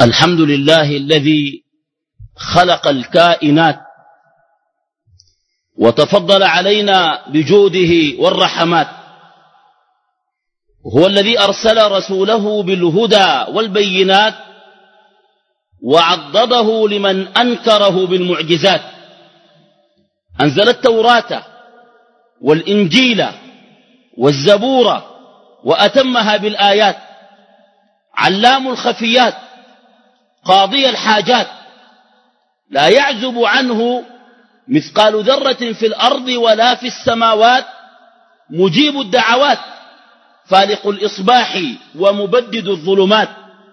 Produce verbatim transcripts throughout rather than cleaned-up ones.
الحمد لله الذي خلق الكائنات وتفضل علينا بجوده والرحمات، هو الذي أرسل رسوله بالهدى والبينات وعضده لمن أنكره بالمعجزات. أنزل التوراة والإنجيل والزبور وأتمها بالآيات، علام الخفيات قاضي الحاجات، لا يعزب عنه مثقال ذرة في الأرض ولا في السماوات، مجيب الدعوات فالق الإصباح ومبدد الظلمات،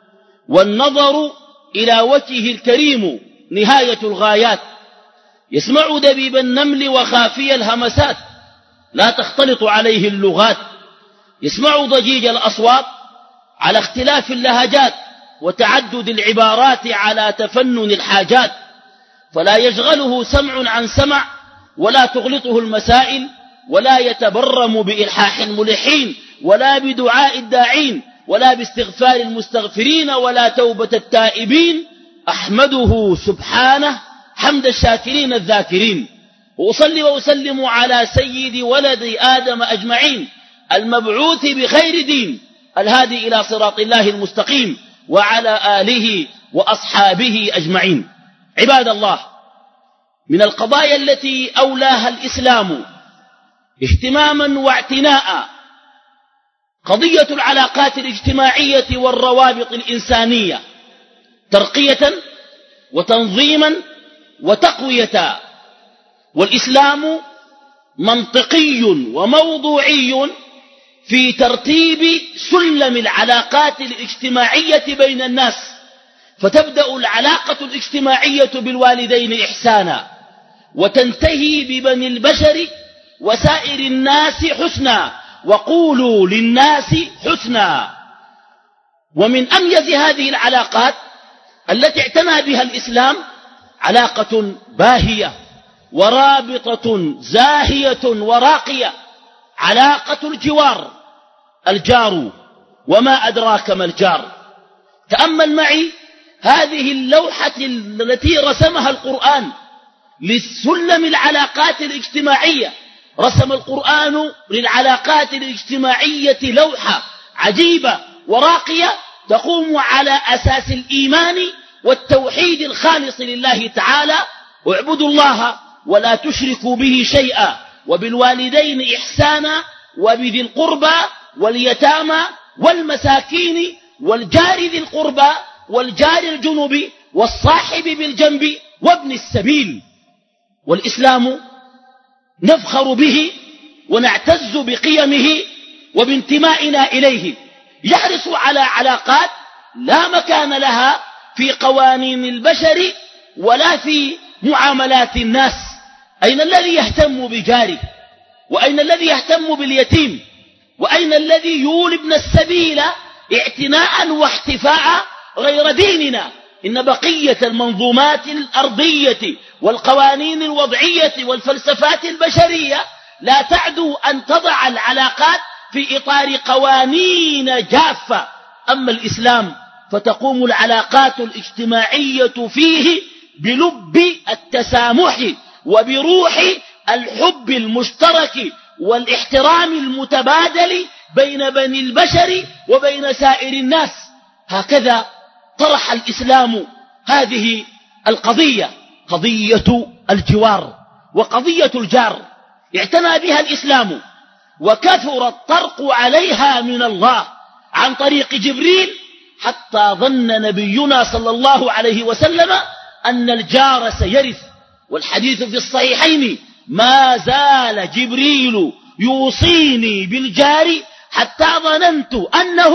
والنظر إلى وجهه الكريم نهاية الغايات، يسمع دبيب النمل وخافي الهمسات، لا تختلط عليه اللغات، يسمع ضجيج الأصوات على اختلاف اللهجات وتعدد العبارات على تفنن الحاجات، فلا يشغله سمع عن سمع ولا تغلطه المسائل، ولا يتبرم بإلحاح الملحين ولا بدعاء الداعين ولا باستغفار المستغفرين ولا توبة التائبين. أحمده سبحانه حمد الشاكرين الذاكرين، وأصلي وأسلم على سيد ولد آدم أجمعين، المبعوث بخير دين، الهادي إلى صراط الله المستقيم، وعلى آله وأصحابه أجمعين. عباد الله، من القضايا التي أولاها الإسلام اهتماما واعتناء قضية العلاقات الاجتماعية والروابط الإنسانية، ترقية وتنظيما وتقوية. والإسلام منطقي وموضوعي في ترتيب سلم العلاقات الاجتماعية بين الناس، فتبدأ العلاقة الاجتماعية بالوالدين إحسانا، وتنتهي ببني البشر وسائر الناس حسنا، وقولوا للناس حسنا. ومن أميز هذه العلاقات التي اعتنى بها الإسلام علاقة باهية ورابطة زاهية وراقية، علاقة الجوار، الجار وما أدراك ما الجار. تأمل معي هذه اللوحة التي رسمها القرآن لسلم العلاقات الاجتماعية. رسم القرآن للعلاقات الاجتماعية لوحة عجيبة وراقية تقوم على أساس الإيمان والتوحيد الخالص لله تعالى، واعبدوا الله ولا تشركوا به شيئا، وبالوالدين إحسانا، وبذي القربى واليتامى والمساكين والجار ذي القربى والجار الجنب والصاحب بالجنب وابن السبيل. والإسلام نفخر به ونعتز بقيمه وبانتمائنا إليه، يحرص على علاقات لا مكان لها في قوانين البشر ولا في معاملات الناس. أين الذي يهتم بجاره؟ وأين الذي يهتم باليتيم؟ وأين الذي يولي ابن السبيل اعتناء واحتفاء غير ديننا؟ إن بقية المنظومات الأرضية والقوانين الوضعية والفلسفات البشرية لا تعدو أن تضع العلاقات في إطار قوانين جافة، أما الإسلام فتقوم العلاقات الاجتماعية فيه بلب التسامح وبروح الحب المشترك والاحترام المتبادل بين بني البشر وبين سائر الناس. هكذا طرح الإسلام هذه القضية، قضية الجوار وقضية الجار، اعتنى بها الإسلام، وكثر الطرق عليها من الله عن طريق جبريل، حتى ظن نبينا صلى الله عليه وسلم أن الجار سيرث. والحديث في الصحيحين: ما زال جبريل يوصيني بالجار حتى ظننت أنه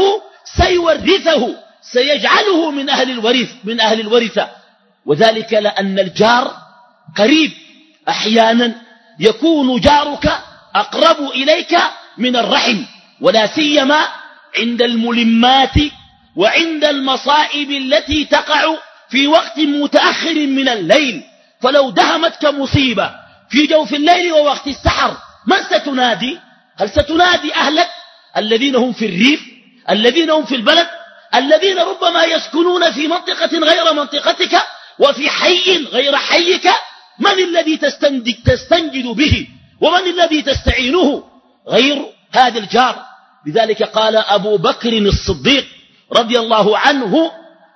سيورثه، سيجعله من أهل الورث من أهل الورثة. وذلك لأن الجار قريب، أحيانا يكون جارك أقرب إليك من الرحم، ولا سيما عند الملمات وعند المصائب التي تقع في وقت متأخر من الليل. فلو دهمتك مصيبة في جوف الليل ووقت السحر، من ستنادي؟ هل ستنادي أهلك الذين هم في الريف، الذين هم في البلد، الذين ربما يسكنون في منطقة غير منطقتك وفي حي غير حيك، من الذي تستنجد, تستنجد به ومن الذي تستعينه غير هذا الجار؟ لذلك قال أبو بكر الصديق رضي الله عنه: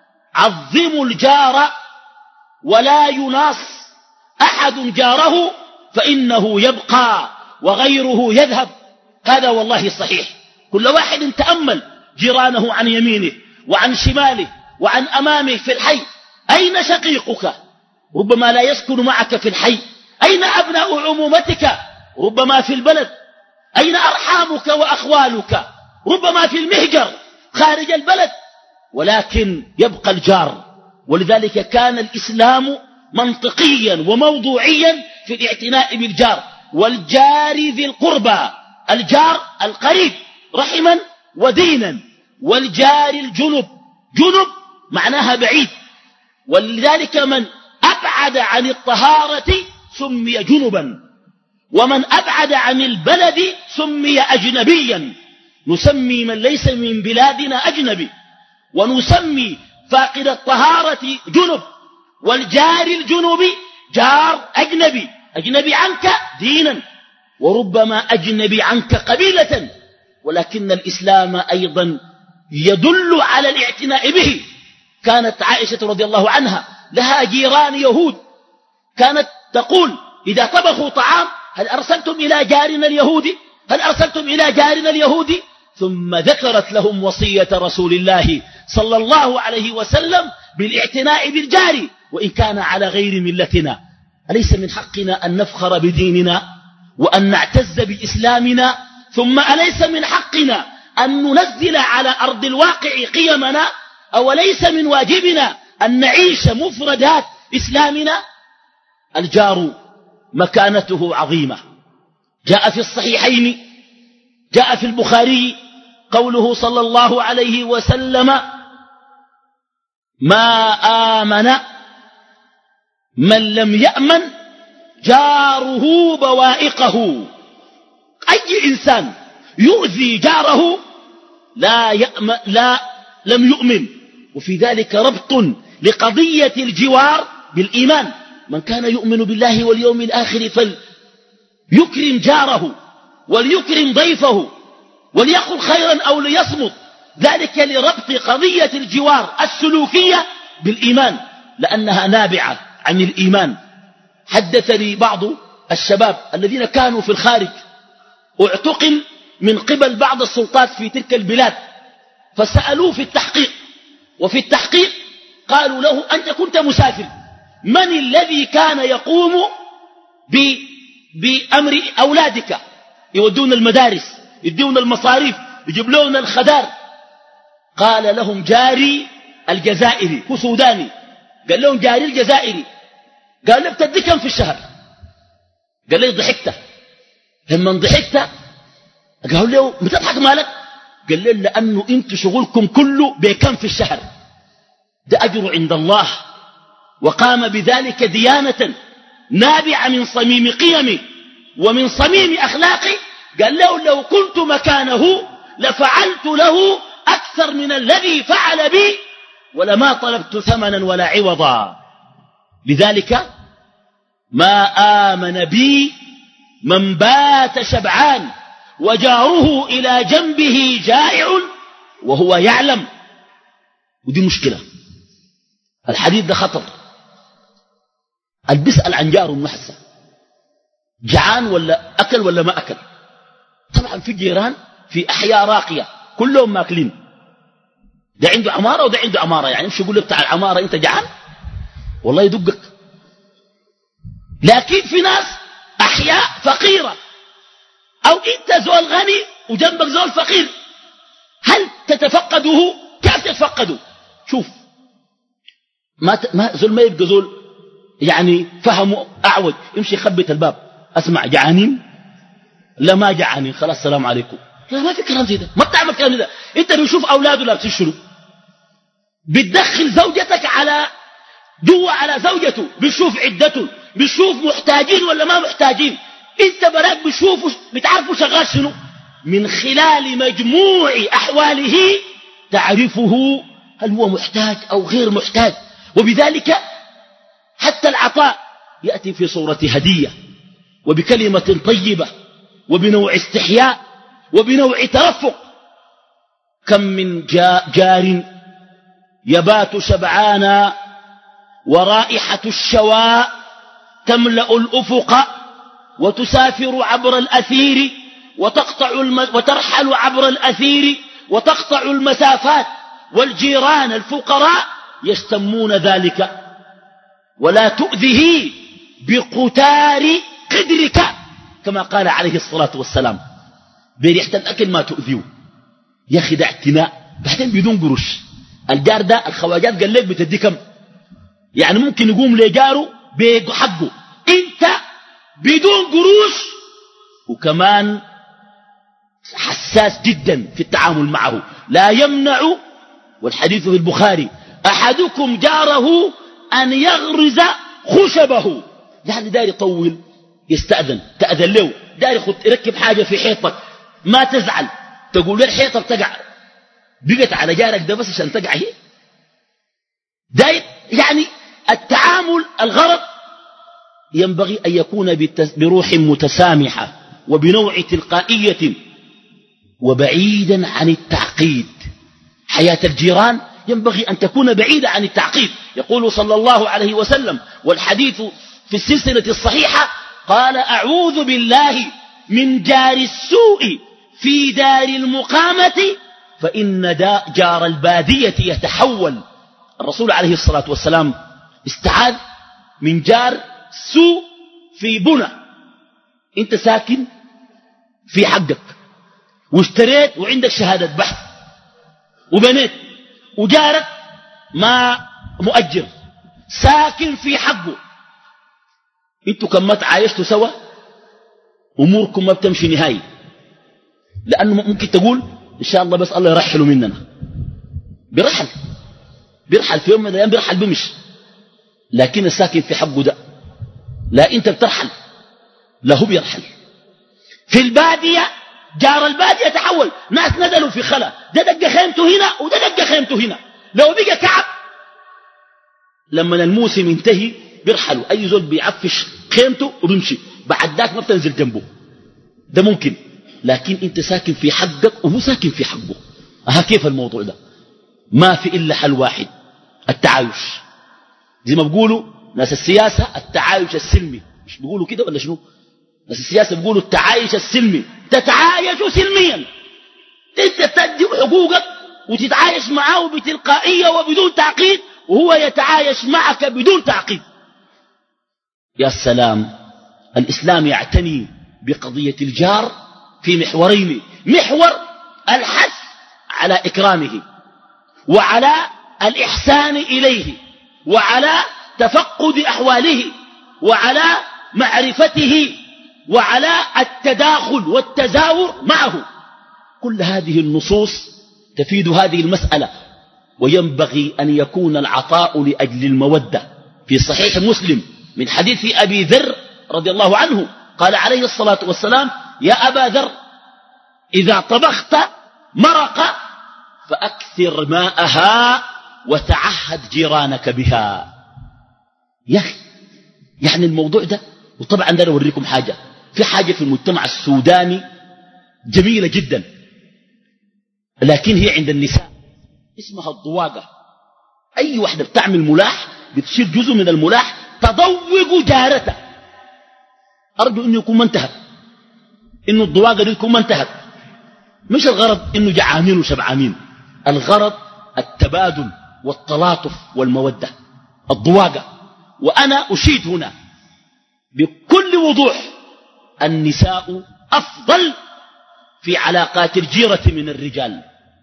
عظموا الجار ولا يناص أحد جاره فإنه يبقى وغيره يذهب. هذا والله صحيح. كل واحد تأمل جيرانه عن يمينه وعن شماله وعن أمامه في الحي. أين شقيقك؟ ربما لا يسكن معك في الحي. أين أبناء عمومتك؟ ربما في البلد. أين أرحامك وأخوالك؟ ربما في المهجر خارج البلد. ولكن يبقى الجار. ولذلك كان الإسلام منطقيا وموضوعيا في الاعتناء بالجار. والجار ذي القربى، الجار القريب رحما ودينا. والجار الجنب، جنب معناها بعيد. ولذلك من أبعد عن الطهارة سمي جنبا، ومن أبعد عن البلد سمي أجنبيا. نسمي من ليس من بلادنا أجنبي، ونسمي فاقد الطهارة جنب. والجار الجنب جار أجنبي، أجنبي عنك دينا وربما أجنبي عنك قبيلة. ولكن الإسلام أيضا يدل على الاعتناء به. كانت عائشة رضي الله عنها لها جيران يهود، كانت تقول إذا طبخوا طعام: هل أرسلتم إلى جارنا اليهودي؟ هل أرسلتم إلى جارنا اليهودي؟ ثم ذكرت لهم وصية رسول الله صلى الله عليه وسلم بالاعتناء بالجار وإن كان على غير ملتنا. أليس من حقنا أن نفخر بديننا وأن نعتز بإسلامنا؟ ثم أليس من حقنا أن ننزل على أرض الواقع قيمنا؟ أوليس من واجبنا أن نعيش مفردات إسلامنا؟ الجار مكانته عظيمة. جاء في الصحيحين، جاء في البخاري قوله صلى الله عليه وسلم: ما آمن من لم يأمن جاره بوائقه. أي إنسان يؤذي جاره لا, يأمن لا لم يؤمن. وفي ذلك ربط لقضية الجوار بالإيمان. من كان يؤمن بالله واليوم الآخر فليكرم جاره وليكرم ضيفه وليقل خيرا أو ليصمت. ذلك لربط قضية الجوار السلوكية بالإيمان، لأنها نابعة عن الإيمان. حدثني بعض الشباب الذين كانوا في الخارج، اعتقل من قبل بعض السلطات في تلك البلاد، فسألوه في التحقيق، وفي التحقيق قالوا له: أنت كنت مسافر، من الذي كان يقوم بأمر أولادك؟ يودون المدارس، يدون المصاريف، يجيب لهم الخدار. قال لهم: جاري الجزائري، هو سوداني. قال لهم: جاري الجزائري. قال له: بتدي كم في الشهر؟ قال لي: ضحكت. لما ضحكت قالوا له: بتضحك مالك؟ قال له: لأنه انتوا شغلكم كله بكم في الشهر. ده أجر عند الله، وقام بذلك ديانة نابعة من صميم قيمي ومن صميم أخلاقي. قال له: لو كنت مكانه لفعلت له أكثر من الذي فعل بي ولما طلبت ثمنا ولا عوضا. لذلك ما آمن بي من بات شبعان وجاره إلى جنبه جائع وهو يعلم. ودي مشكلة. الحديث ده خطر. اللي بيسأل عن جاره محسن جعان ولا أكل ولا ما أكل. طبعا في جيران في أحياء راقية كلهم ماكلين، ده عنده عمارة وده عنده عمارة، يعني مش يقول له بتاع العمارة أنت جعان والله يدقك. لكن في ناس أحياء فقيرة، أو أنت زول غني وجنبك زول فقير، هل تتفقده؟ كيف تتفقده؟ شوف، ما ما زول ما يبقى زول يعني فهمه أعوج يمشي يخبط الباب: أسمع جعانين؟ لا ما جعانين، خلاص السلام عليكم. لا ما في كلام زي ده، ما بتعمل كلام زي ده. انت بيشوف اولاده لابسين شنو، بتدخل زوجتك على جوا على زوجته، بيشوف عدته، بيشوف محتاجين ولا ما محتاجين. انت براك بيشوفوا بتعرفوا شغال شنو. من خلال مجموع احواله تعرفه هل هو محتاج أو غير محتاج. وبذلك حتى العطاء يأتي في صورة هدية وبكلمة طيبة وبنوع استحياء وبنوع ترفق. كم من جار يبات شبعانا ورائحة الشواء تملأ الأفق وتسافر عبر الأثير وتقطع الم... وترحل عبر الأثير وتقطع المسافات والجيران الفقراء يشتمون ذلك ولا تؤذه بقتار قدرك كما قال عليه الصلاة والسلام. بريحة الأكل ما تؤذيه يا أخي ده اعتناء. بعدين بدون قروش. الجار ده الخواجات قال لك بتدي كم؟ يعني ممكن يقوم لجاره بحقه انت بدون قروش، وكمان حساس جدا في التعامل معه. لا يمنع، والحديث في البخاري، أحدكم جاره أن يغرز خشبه. يعني داير يطول يستأذن تأذن له، داير يركب حاجة في حيطك ما تزعل، تقول له الحيطة بتقع بقت على جارك ده بس عشان تقع هي. داير يعني التعامل الغرض ينبغي أن يكون بروح متسامحة وبنوع تلقائية وبعيدا عن التعقيد. حياة الجيران ينبغي أن تكون بعيدة عن التعقيد. يقول صلى الله عليه وسلم والحديث في السلسلة الصحيحة قال أعوذ بالله من جار السوء في دار المقامة فإن جار البادية يتحول. الرسول عليه الصلاة والسلام استعاذ من جار سوء في بنى. انت ساكن في حقك واشتريت وعندك شهادة بحث وبنيت، وجارك ما مؤجر ساكن في حقه، انتوا كم ما تعايشتوا سوا اموركم ما بتمشي نهائي. لانه ممكن تقول ان شاء الله بس الله يرحلوا مننا، بيرحل بيرحل في يوم من الايام بيرحل بمش. لكن الساكن في حقه ده لا انت بترحل لا هو بيرحل. في البادية جار البادية يتحول. ناس نزلوا في خلا، ده دق خيمته هنا وده دق خيمته هنا، لو بقى كعب لما الموسم ينتهي بيرحلوا. اي زول بيعفش خيمته وبيمشي، بعد ذاك ما بتنزل جنبه. ده ممكن. لكن انت ساكن في حقك وهو ساكن في حقه. ها كيف الموضوع ده؟ ما في الا حل واحد، التعايش. زي ما بيقولوا ناس السياسة التعايش السلمي، مش بيقولوا كده ولا شنو؟ ناس السياسة بيقولوا التعايش السلمي. تتعايش سلميا، انت تدي حقوقك وتتعايش معه بتلقائية وبدون تعقيد، وهو يتعايش معك بدون تعقيد. يا سلام. الإسلام يعتني بقضية الجار في محورين: محور الحث على إكرامه وعلى الإحسان إليه وعلى تفقد أحواله وعلى معرفته وعلى التداخل والتزاور معه. كل هذه النصوص تفيد هذه المسألة. وينبغي أن يكون العطاء لأجل المودة. في صحيح مسلم من حديث أبي ذر رضي الله عنه قال عليه الصلاة والسلام: يا أبا ذر إذا طبخت مرقة فأكثر ماءها وتعهد جيرانك بها. يا أخي يعني الموضوع ده. وطبعا ده أوريكم حاجة، في حاجة في المجتمع السوداني جميلة جدا لكن هي عند النساء اسمها الضواقة. أي واحدة بتعمل ملاح بتصير جزء من الملاح تضوق جارته. أرجو إنه يكون ما انتهت، إنه الضواقة دي تكون ما انتهت. مش الغرض إنه جعانين وشبعانين، الغرض التبادل والتلاطف والمودة. الضواقة. وأنا أشيد هنا بكل وضوح النساء أفضل في علاقات الجيرة من الرجال.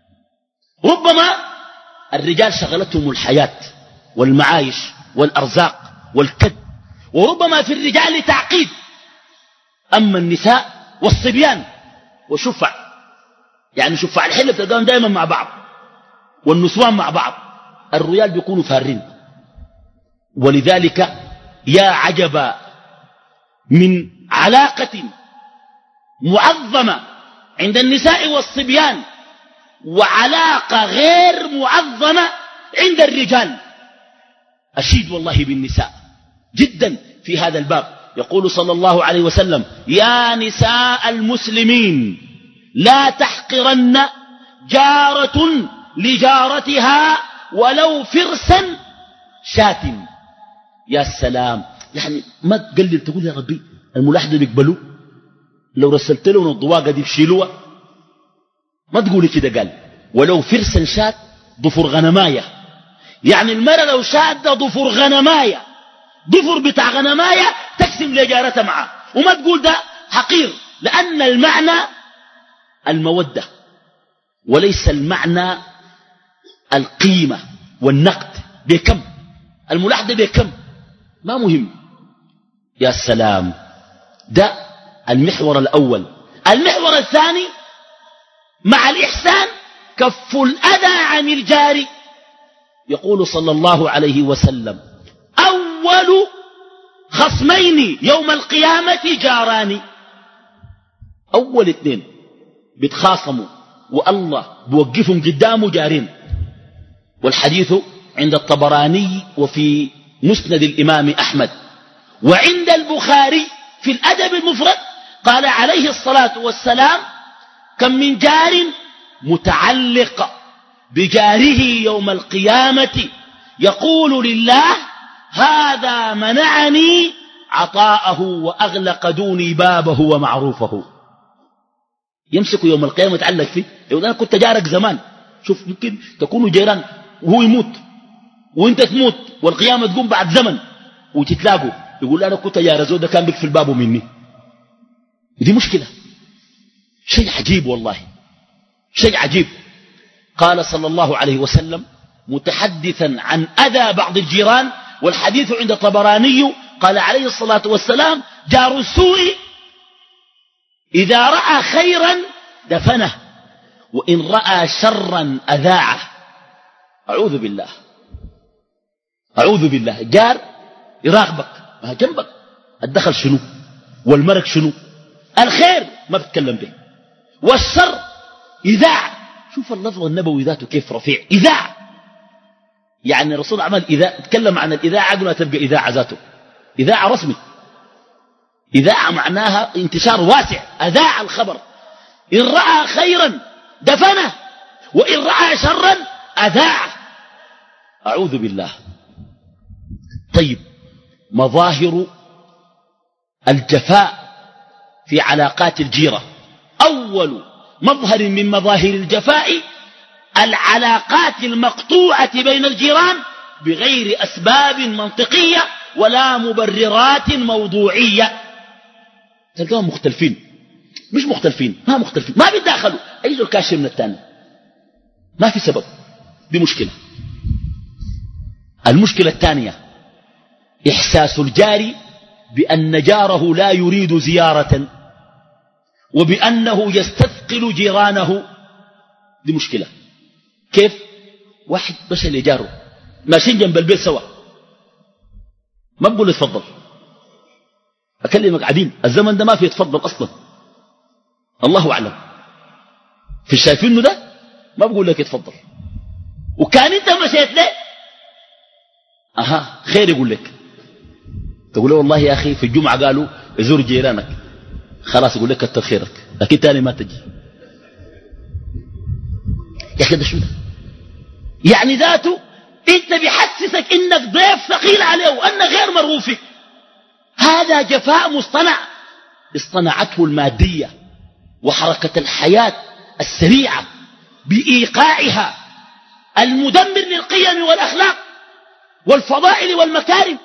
ربما الرجال شغلتهم الحياة والمعايش والأرزاق والكد، وربما في الرجال تعقيد. أما النساء والصبيان وشفع، يعني شفع الحلة بتلقاهم دائما مع بعض والنسوان مع بعض، الرجال بيكونوا فارين. ولذلك يا عجبا من علاقة معظمة عند النساء والصبيان وعلاقة غير معظمة عند الرجال. أشيد والله بالنساء جدا في هذا الباب. يقول صلى الله عليه وسلم: يا نساء المسلمين لا تحقرن جارة لجارتها ولو فرسا شاة. يا سلام، يعني ما تقلل تقول يا ربي الملاحظة بيقبلوا، لو رسلت لهم الضواقة دي بشيلوها، ما تقولي كده. قال ولو فرسا شاة، ضفر غنماية، يعني المرأة لو شادة ضفر غنماية، ضفر بتاع غنماية تقسم لجارتها معه، وما تقول ده حقير، لأن المعنى المودة وليس المعنى القيمة والنقد. بكم الملاحظة بكم ما مهم. يا سلام، ده المحور الأول. المحور الثاني مع الإحسان كف الأذى عن الجار. يقول صلى الله عليه وسلم: أول خصمين يوم القيامة جاران. أول اثنين بيتخاصموا والله بوقفهم قدامه جارين. والحديث عند الطبراني وفي مسند الإمام أحمد، وعند البخاري في الأدب المفرد قال عليه الصلاة والسلام: كم من جار متعلق بجاره يوم القيامة يقول لله: هذا منعني عطاءه وأغلق دوني بابه ومعروفه. يمسك يوم القيامة يتعلق فيه، يقول أنا كنت جارك زمان، شوف ممكن تكونوا جيران وهو يموت وانت تموت والقيامة تقوم بعد زمن وتتلاقوا، يقول أنا كنت جار زود ده كان بيقفل بابه مني. ودي مشكلة، شيء عجيب والله، شيء عجيب. قال صلى الله عليه وسلم متحدثا عن أذى بعض الجيران، والحديث عند الطبراني قال عليه الصلاة والسلام: جار السوء إذا رأى خيرا دفنه وإن رأى شرا أذاعه. أعوذ بالله، أعوذ بالله. جار يراقبك ما جنبك، الدخل شنو والمرق شنو، الخير ما بتكلم به، والشر إذاع. شوف اللفظ النبوي ذاته كيف رفيع، إذاع. يعني الرسول عمل إذاع، تكلم عن الإذاعة قبل ما تبقى إذاعة ذاته، إذاعة رسمي. إذاعة معناها انتشار واسع، أذاع الخبر. إن رأى خيرا دفنه وإن رأى شرا أذاعه. أعوذ بالله. طيب، مظاهر الجفاء في علاقات الجيرة. أول مظهر من مظاهر الجفاء العلاقات المقطوعة بين الجيران بغير أسباب منطقية ولا مبررات موضوعية. تلقاهم مختلفين، مش مختلفين، ما مختلفين، ما بيتداخلوا، أي زول كاشف من الثاني، ما في سبب. دي مشكلة. المشكلة الثانية إحساس الجار بأن جاره لا يريد زيارة وبأنه يستثقل جيرانه. دي مشكلة. كيف؟ واحد مشى لجاره ماشيين جنب البيت سوا، ما بقول اتفضل، أكلمك عديم، الزمن ده ما فيه اتفضل أصلا، الله أعلم. في شايفينه ده ما بقول لك اتفضل، وكان انت مشيت له أها خير يقول لك، تقول له والله يا أخي في الجمعة قالوا ازور جيرانك، خلاص يقول لك كتر خيرك، لكن تاني ما تجي. يا أخي ده شو ده؟ يعني ذاته انت بيحسسك انك ضيف ثقيل عليه وأنك غير مرغوب فيك. هذا جفاء مصطنع اصطنعته المادية وحركة الحياة السريعة بإيقاعها المدمر للقيم والأخلاق والفضائل والمكارم.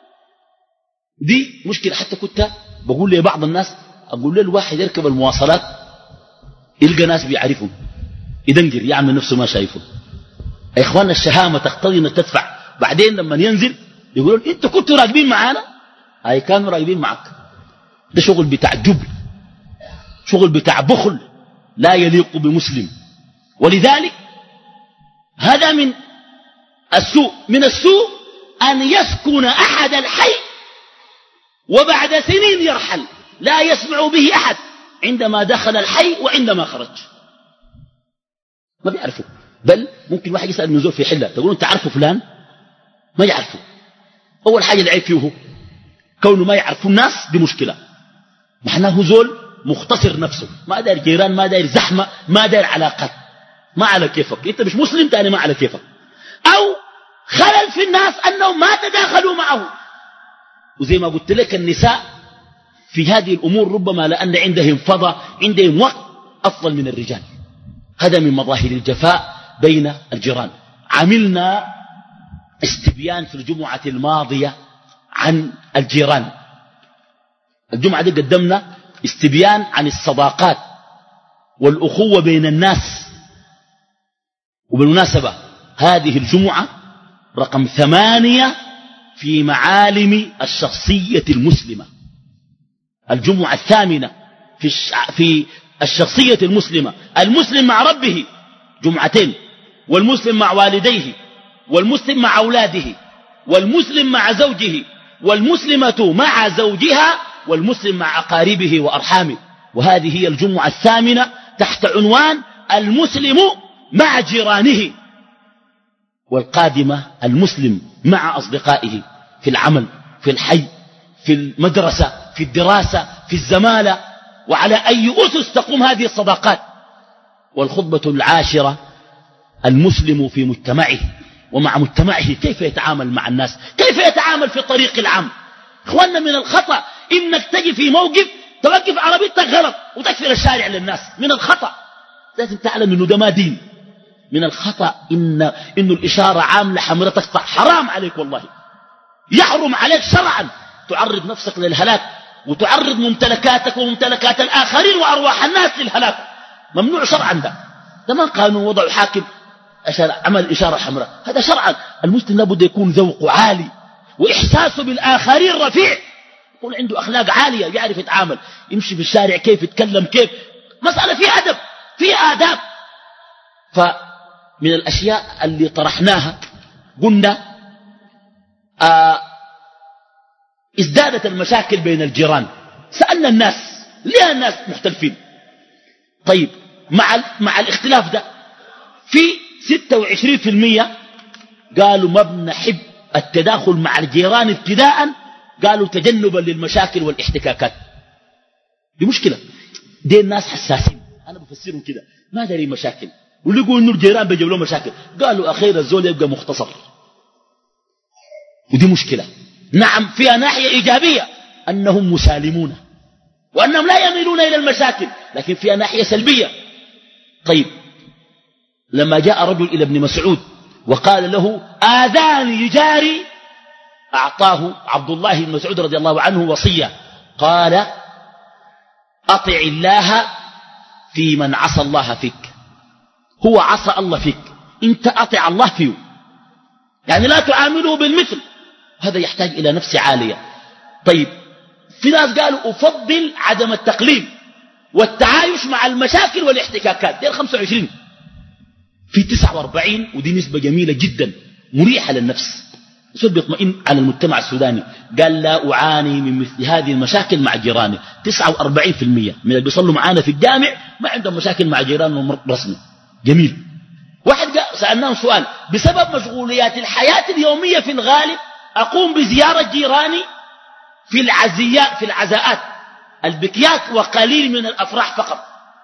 دي مشكلة. حتى كنت بقول لي بعض الناس، أقول له الواحد يركب المواصلات يلقى ناس بيعرفهم يدنجر يعمل نفسه ما شايفه. يا إخواننا الشهامة تقتضي أنك تدفع، بعدين لما ينزل يقولون أنت كنتوا راكبين معانا، هاي كانوا راكبين معك. ده شغل بتاع جبل، شغل بتاع بخل لا يليق بمسلم. ولذلك هذا من السوء. من السوء أن يسكن أحد الحي وبعد سنين يرحل لا يسمع به أحد عندما دخل الحي وعندما خرج، ما بيعرفوا. بل ممكن واحد يسأل من زول في حلة تقول أنت عارفه فلان ما يعرفه. أول حاجة العيب فيه هو كونه ما يعرفه الناس دي مشكلة، معناه زول مختصر نفسه، ما داير جيران، ما داير زحمة، ما داير علاقات، ما على كيفك، انت مش مسلم تاني ما على كيفك. او خلل في الناس انهم ما تداخلوا معه. وزي ما قلت لك النساء في هذه الامور ربما لان عندهم فضا، عندهم وقت افضل من الرجال. هذا من مظاهر الجفاء بين الجيران. عملنا استبيان في الجمعة الماضية عن الجيران. الجمعة دي قدمنا استبيان عن الصداقات والأخوة بين الناس. وبالمناسبة هذه الجمعة رقم ثمانية في معالم الشخصية المسلمة. الجمعة الثامنة في, الش... في الشخصية المسلمة. المسلم مع ربه جمعتين، والمسلم مع والديه، والمسلم مع أولاده، والمسلم مع زوجه، والمسلمة مع زوجها، والمسلم مع أقاربه وأرحامه. وهذه هي الجمعة الثامنة تحت عنوان المسلم مع جيرانه. والقادمة المسلم مع أصدقائه في العمل، في الحي، في المدرسة، في الدراسة، في الزمالة، وعلى أي أسس تقوم هذه الصداقات. والخطبة العاشرة المسلم في مجتمعه ومع مجتمعه، كيف يتعامل مع الناس، كيف يتعامل في الطريق العام. إخواننا من الخطأ إنك تجي في موقف توقف عربيتك غلط وتكفر الشارع للناس، من الخطأ. لازم تعلم إنه ده ما دين. من الخطأ إن إنه الإشارة عاملة حمراء تقطع، حرام عليك والله، يحرم عليك شرعا تعرض نفسك للهلاك وتعرض ممتلكاتك وممتلكات الآخرين وأرواح الناس للهلاك. ممنوع شرعا. ده ده ما قانون وضع حاكم عمل إشارة حمراء، هذا شرعا. المسلم لابد يكون ذوقه عالي وإحساسه بالآخرين رفيع، يكون عنده أخلاق عالية، يعرف يتعامل، يمشي في الشارع كيف، يتكلم كيف، مسألة في أدب، في آداب. فمن الأشياء اللي طرحناها قلنا آه ازدادت المشاكل بين الجيران. سألنا الناس ليه الناس مختلفين. طيب مع, مع الاختلاف ده في ستة وعشرين في المية قالوا ما بنحب التداخل مع الجيران ابتداء، قالوا تجنبا للمشاكل والاحتكاكات. دي مشكلة، دي الناس حساسين، أنا بفسرهم كده ما داري مشاكل، ولقوا إنه الجيران بيجيب لهم مشاكل، قالوا أخيرا الزول يبقى مختصر. ودي مشكلة. نعم فيها ناحية إيجابية أنهم مسالمون وأنهم لا يميلون إلى المشاكل، لكن فيها ناحية سلبية. طيب لما جاء رجل إلى ابن مسعود وقال له آذاني جاري، أعطاه عبد الله بن مسعود رضي الله عنه وصية، قال أطع الله في من عصى الله فيك. هو عصى الله فيك، انت أطع الله فيه، يعني لا تعامله بالمثل. هذا يحتاج إلى نفس عالية. طيب في ناس قالوا أفضل عدم التقليد والتعايش مع المشاكل والاحتكاكات، دي الخمسة وعشرين. في تسعة وأربعين ودي نسبة جميلة جدا مريحة للنفس، يصير بيطمئن على المجتمع السوداني، قال لا أعاني من مثل هذه المشاكل مع جيراني. تسعة وأربعين في المية من اللي بيصلوا معانا في الجامع ما عندهم مشاكل مع جيرانهم رسمي. جميل. واحد سألناه سؤال، بسبب مشغوليات الحياة اليومية في الغالب أقوم بزيارة جيراني في العزيات في العزاءات البكيات وقليل من الأفراح فقط،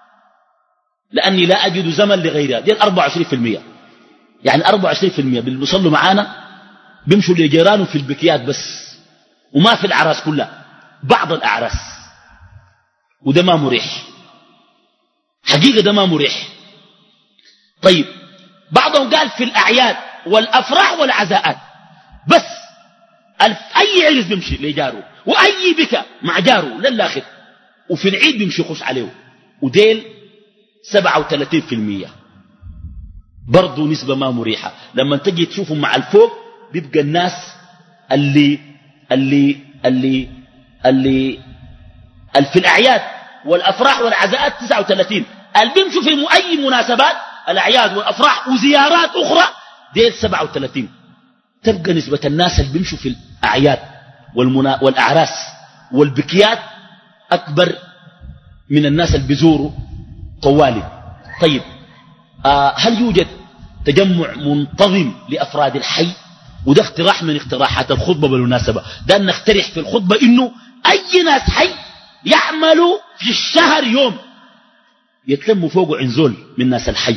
لأني لا أجد زمن لغيرها. دي أربعة وعشرين في المية، يعني أربعة وعشرين في المية بيصلوا معانا بيمشوا لجيرانهم في البكيات بس، وما في الأعراس كلها، بعض الأعراس. وده ما مريح حقيقة، ده ما مريح. طيب بعضهم قال في الأعياد والأفراح والعزاءات بس، أي عرس بيمشي لجاره، وأي بكى مع جاره للآخر، وفي العيد بيمشي يخش عليه. وديل سبعة وثلاثين في المية، برضو نسبة ما مريحة. لما تجي تشوفهم مع الفوق بيبقى الناس اللي اللي اللي اللي, اللي في الأعياد والأفراح والعزاءات تسعة وثلاثين، اللي بيمشوا في أي مناسبات الأعياد والأفراح وزيارات أخرى ديل سبعة وثلاثين. تبقى نسبة الناس اللي بيمشوا في الأعياد والمنا والأعراس والبكيات أكبر من الناس اللي بيزوروا طوالي. طيب آه هل يوجد تجمع منتظم لأفراد الحي، وده اقتراح من اقتراحات الخطبة بالمناسبة. ده أن نقترح في الخطبة إنه أي ناس حي يعملوا في الشهر يوم يتلموا فوقه عنزول من ناس الحي،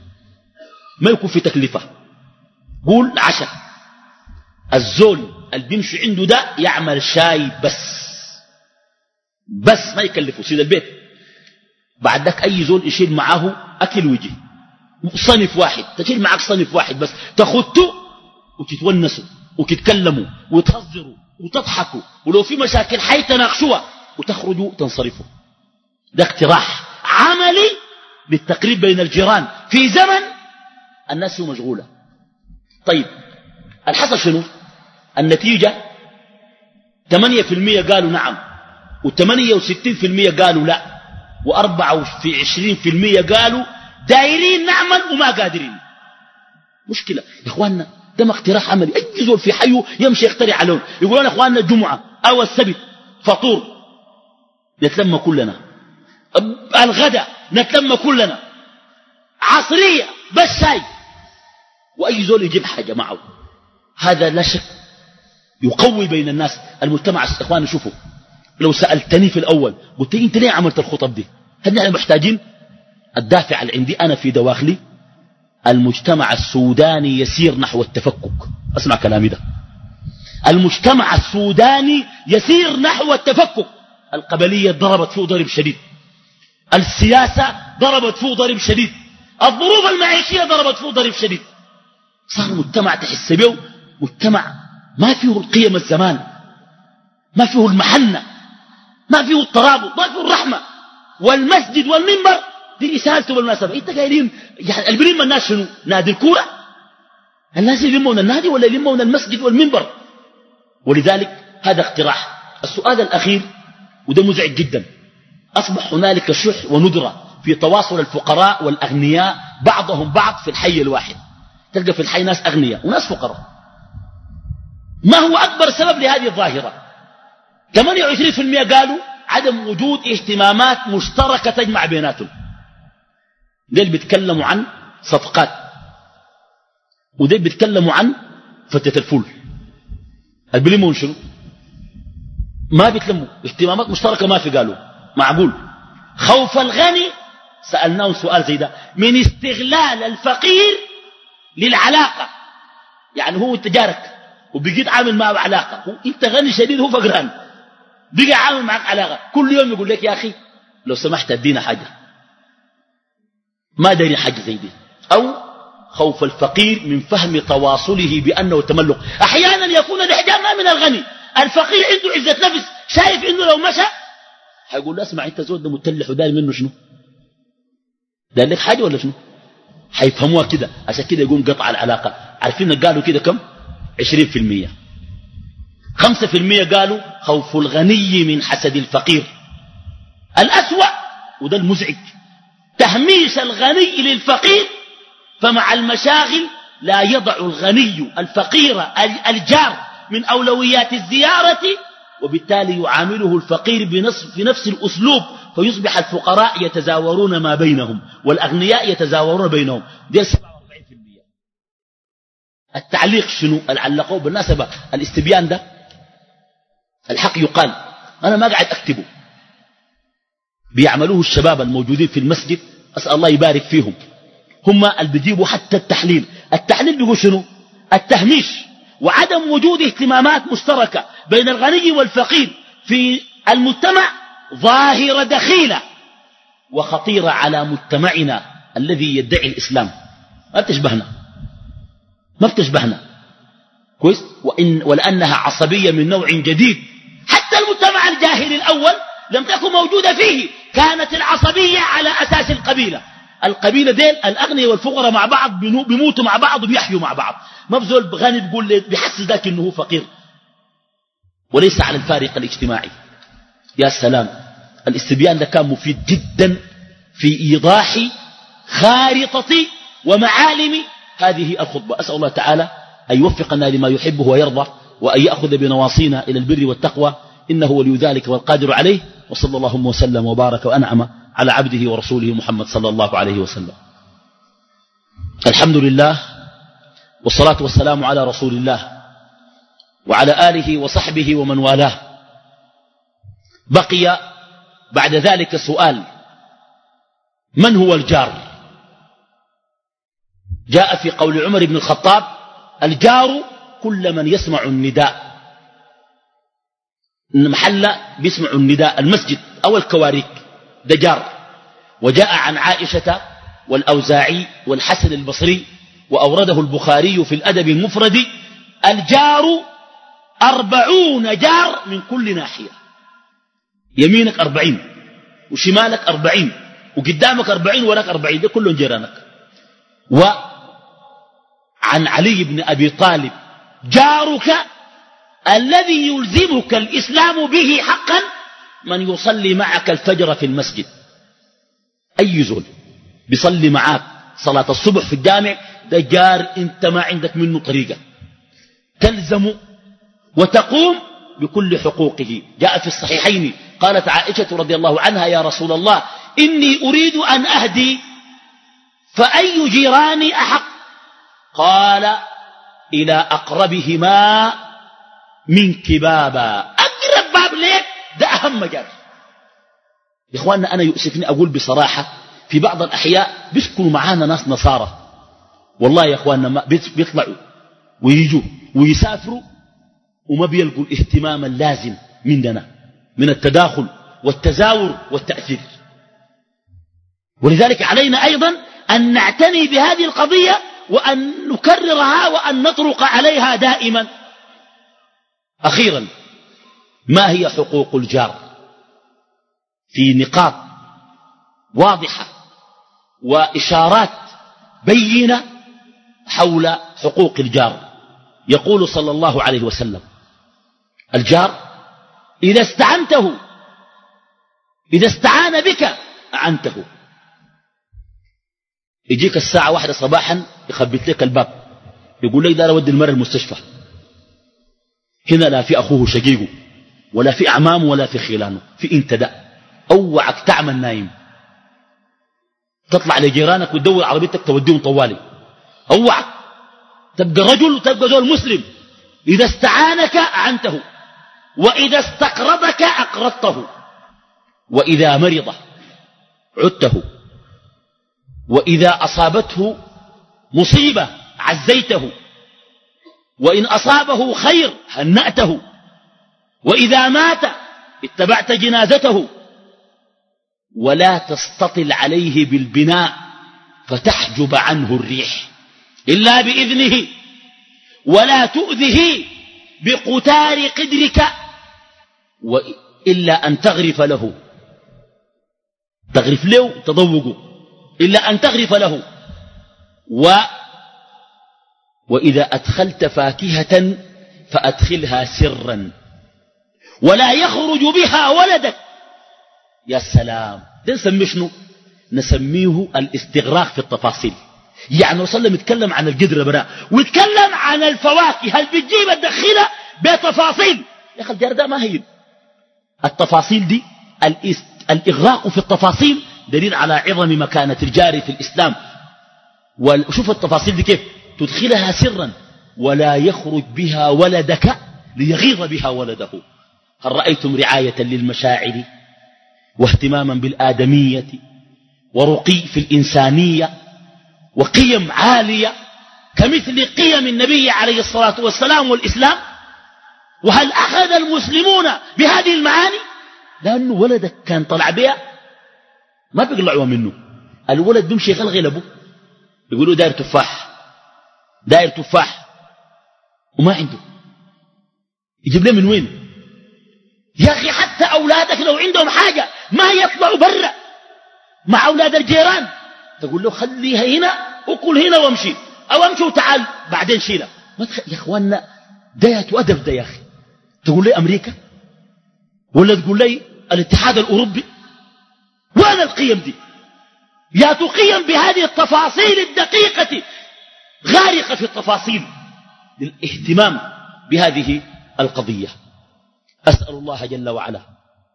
ما يكون في تكلفة. قول عشر الزول اللي بيمشي عنده ده يعمل شاي بس بس ما يكلفه سيد البيت. بعد ذاك أي زول يشيل معاه أكل ويجي صنف واحد، تشيل معك صنف واحد بس، تخطوا وتتونسوا وتتكلموا وتهزروا وتضحكوا، ولو في مشاكل حي تناقشوها وتخرجوا تنصرفوا. ده اقتراح عملي للتقريب بين الجيران في زمن الناس مشغولة. طيب الحصل شنو؟ النتيجة ثمانية في المية قالوا نعم، وثمانية وستين في المية قالوا لا، وأربعة وعشرين في المية قالوا دايرين نعمل وما قادرين. مشكلة يا إخواننا، ده ما اقتراح عملي. أي زول في حيه يمشي يخترع عليهم. يقولون يا إخواننا الجمعة أو السبت فطور نتلم كلنا، الغداء نتلم كلنا، عصرية بس شاي، وأي زول يجيب حاجة معه. هذا لا شك يقوي بين الناس المجتمع. إخواني شوفوا، لو سألتني في الأول قلت لي أنت ليه عملت الخطب دي؟ هل نحن محتاجين؟ الدافع اللي عندي أنا في دواخلي المجتمع السوداني يسير نحو التفكك. أسمع كلامي ده، المجتمع السوداني يسير نحو التفكك. القبلية ضربت فيه ضرب شديد، السياسة ضربت فيه ضرب شديد، الظروف المعيشية ضربت فيه ضرب شديد. صار مجتمع تحس به مجتمع ما فيه القيم الزمان، ما فيه المحنة، ما فيه الترابط، ما فيه الرحمة. والمسجد والمنبر دي رسالته بالمناسبة. انت قايلين يعني البريم الناس شنو؟ نادي الكورة؟ الناس يلمون النادي ولا يلمون المسجد والمنبر؟ ولذلك هذا اقتراح. السؤال الأخير وده مزعج جدا، أصبح هنالك شح وندرة في تواصل الفقراء والأغنياء بعضهم بعض في الحي الواحد. تلقى في الحي ناس أغنياء وناس فقراء. ما هو أكبر سبب لهذه الظاهرة؟ ثمانية وعشرين في المئة قالوا عدم وجود اهتمامات مشتركة تجمع بيناتهم. ديل بيتكلموا عن صفقات، وديل بيتكلموا عن فتة الفول. البليمون شنو؟ ما بيتلموا اهتمامات مشتركة، ما في. قالوا معقول خوف الغني، سألناه سؤال زي ده، من استغلال الفقير للعلاقة. يعني هو انت جارك وبيجيت عامل معه علاقة، هو انت غني شديد هو فقران، بيجي عامل معك علاقة كل يوم يقول لك يا أخي لو سمحت ادينا حاجة، ما داري حاجة زي دي. أو خوف الفقير من فهم تواصله بأنه تملق. أحيانا يكون الإحجام ما من الغني، الفقير عنده عزة نفس، شايف إنه لو مشى هيقول له اسمع انت زود ده متلح وداري منه شنو؟ دار لك حاجة ولا شنو؟ حيفهموها كده، عشان كده يقوم قطع العلاقة. عارفين قالوا كده كم؟ عشرين في المية. خمسة في المية قالوا خوف الغني من حسد الفقير. الأسوأ وده المزعج تهميش الغني للفقير، فمع المشاغل لا يضع الغني الفقير الجار من أولويات الزيارة، وبالتالي يعامله الفقير بنصف في نفس الأسلوب، فيصبح الفقراء يتزاورون ما بينهم والأغنياء يتزاورون بينهم. دي سبعة وأربعين في المية. التعليق شنو؟ العلقوا بالنسبة الاستبيان ده الحق يقال، أنا ما قاعد أكتبه، بيعملوه الشباب الموجودين في المسجد، أسأل الله يبارك فيهم، هم اللي بيجيبوا حتى التحليل. التحليل بيقول شنو؟ التهميش وعدم وجود اهتمامات مشتركة بين الغني والفقير في المجتمع ظاهرة دخيلة وخطيرة على مجتمعنا الذي يدعي الإسلام. ما بتشبهنا، ما بتشبهنا كويس، وإن ولأنها عصبية من نوع جديد. حتى المجتمع الجاهلي الأول لم تكن موجودة فيه، كانت العصبية على أساس القبيلة. القبيلة دين الأغنياء والفقراء مع بعض بيموتوا مع بعض وبيحيوا مع بعض. ما بزول غني بيقول لي بيحسس ذاك إنه هو فقير، وليس على الفارق الاجتماعي. يا سلام، الاستبيان ده كان مفيد جدا في إيضاح خارطة ومعالم هذه الخطبة. أسأل الله تعالى أن يوفقنا لما يحبه ويرضى، وأن يأخذ بنواصينا إلى البر والتقوى، إنه ولي ذلك والقادر عليه. وصلى اللهم وسلم وبارك وأنعم على عبده ورسوله محمد صلى الله عليه وسلم. الحمد لله والصلاة والسلام على رسول الله وعلى آله وصحبه ومن والاه. بقي بعد ذلك سؤال: من هو الجار؟ جاء في قول عمر بن الخطاب: الجار كل من يسمع النداء. المحل بيسمع النداء، المسجد أو الكواريك، ده جار. وجاء عن عائشة والأوزاعي والحسن البصري وأورده البخاري في الأدب المفرد: الجار أربعون جار من كل ناحية. يمينك أربعين وشمالك أربعين وقدامك أربعين وراك أربعين، ده كلهم جيرانك. وعن علي بن أبي طالب: جارك الذي يلزمك الإسلام به حقا من يصلي معك الفجر في المسجد. أي زول بيصلي معاك صلاة الصبح في الجامع، ده جار انت ما عندك منه طريقة، تلزم وتقوم بكل حقوقه. جاء في الصحيحين قالت عائشة رضي الله عنها: يا رسول الله، إني أريد أن أهدي، فأي جيراني أحق؟ قال: إلى أقربهما منك بابا. أقرب باب ليك ده أهم جار. يا إخواننا، أنا يؤسفني أقول بصراحة، في بعض الأحياء بيسكنوا معانا ناس نصارى، والله يا إخواننا بيطلعوا ويجوا ويسافروا وما بيلقوا الاهتمام اللازم مننا من التداخل والتزاور والتأثير. ولذلك علينا أيضا أن نعتني بهذه القضية وأن نكررها وأن نطرق عليها دائما. أخيرا، ما هي حقوق الجار؟ في نقاط واضحة وإشارات بينة حول حقوق الجار. يقول صلى الله عليه وسلم: الجار إذا استعنته، إذا استعان بك أعنته. يجيك الساعة واحدة صباحا يخبط لك الباب، يقول لك: دار أودي المرأة المستشفى. هنا لا في أخوه شقيقه ولا في أعمامه ولا في خلانه، في انت ده أوعك تعمل نايم، تطلع لجيرانك وتدور عربيتك توديهم طوالي. أوعك تبقى رجل وتبقى زول مسلم. إذا استعانك أعنته، وإذا استقرضك أقرضته، وإذا مرض عدته، وإذا أصابته مصيبة عزيته، وإن أصابه خير هنأته، وإذا مات اتبعت جنازته. ولا تستطل عليه بالبناء فتحجب عنه الريح إلا بإذنه، ولا تؤذه بقتار قدرك إلا أن تغرف له. تغرف له تضوقه إلا أن تغرف له. و وإذا أدخلت فاكهة فأدخلها سرا ولا يخرج بها ولدك. يا سلام، ده نسميه شنو؟ نسميه الاستغراق في التفاصيل. يعني وصلنا يتكلم عن القدر براء ويتكلم عن الفواكه، هل بتجيب الدخيلة بتفاصيل؟ يا أخي الجار ده ما هي التفاصيل دي. الإغراق في التفاصيل دليل على عظم مكانة الجار في الإسلام. وشوف التفاصيل دي كيف تدخلها سرا ولا يخرج بها ولدك ليغيظ بها ولده. هل رأيتم رعاية للمشاعر واهتماما بالآدمية ورقي في الإنسانية وقيم عالية كمثل قيم النبي عليه الصلاة والسلام والإسلام؟ وهل أخذ المسلمون بهذه المعاني؟ لأنه ولدك كان طلع بها ما بيقلعوا منه. الولد بيمشي يغلغل أبوه، يقولوا داير تفاح داير تفاح وما عنده، يجيب له من وين؟ يا أخي حتى أولادك لو عندهم حاجة ما يطلعوا برا مع أولاد الجيران، تقول له خليها هنا وكل هنا وامشي، أو امشي وتعال بعدين شيلها. يا أخواننا ده يتؤدب ده. يا أخي تقول لي أمريكا ولا تقول لي الاتحاد الأوروبي؟ وين القيم دي؟ يا تقيم بهذه التفاصيل الدقيقة، غارقة في التفاصيل للاهتمام بهذه القضية. أسأل الله جل وعلا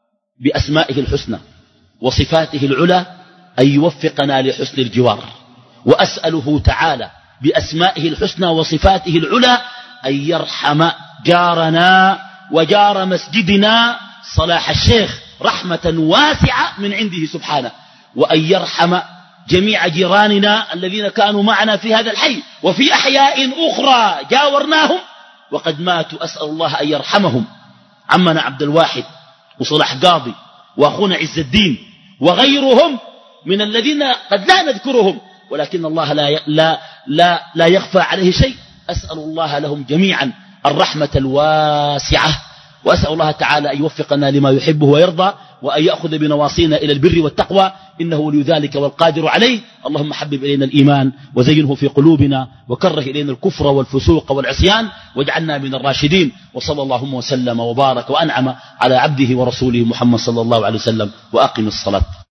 بأسمائه الحسنى وصفاته العلى أن يوفقنا لحسن الجوار وأسأله تعالى بأسمائه الحسنى وصفاته العلى أن يرحم جارنا وجار مسجدنا صلاح الشيخ رحمة واسعة من عنده سبحانه، وأن يرحم جميع جيراننا الذين كانوا معنا في هذا الحي وفي أحياء أخرى جاورناهم وقد ماتوا، أسأل الله أن يرحمهم. عمنا عبد الواحد وصلاح قاضي وأخونا عز الدين وغيرهم من الذين قد لا نذكرهم ولكن الله لا, لا, لا, لا يخفى عليه شيء، أسأل الله لهم جميعا الرحمة الواسعة، وأسأل الله تعالى أن يوفقنا لما يحبه ويرضى وأن يأخذ بنواصينا إلى البر والتقوى إنه ولي ذلك والقادر عليه. اللهم حبب إلينا الإيمان وزينه في قلوبنا وكره إلينا الكفر والفسوق والعصيان واجعلنا من الراشدين. وصلى اللهم وسلم وبارك وأنعم على عبده ورسوله محمد صلى الله عليه وسلم. وأقم الصلاة.